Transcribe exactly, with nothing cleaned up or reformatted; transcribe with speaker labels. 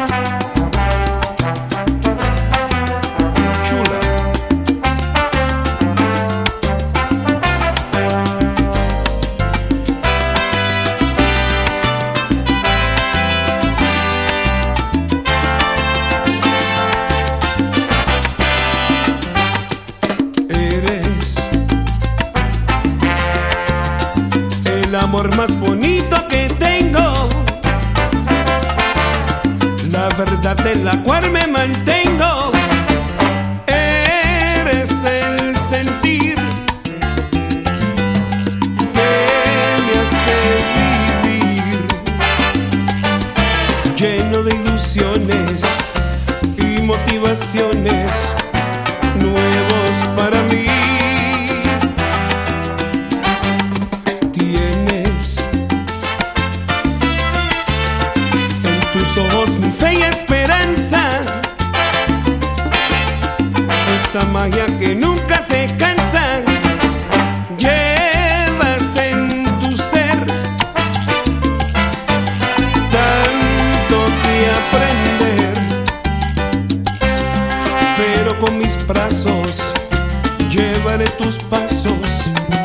Speaker 1: El amor más bonito que tengo, la verdad en la cual me mantengo. Eres el sentir que me hace vivir, lleno de ilusiones y motivaciones nuevos para mí. Ojos mi fe y esperanza, esa magia que nunca se cansa. Llevas en tu ser tanto que aprender, pero con mis brazos llevaré tus pasos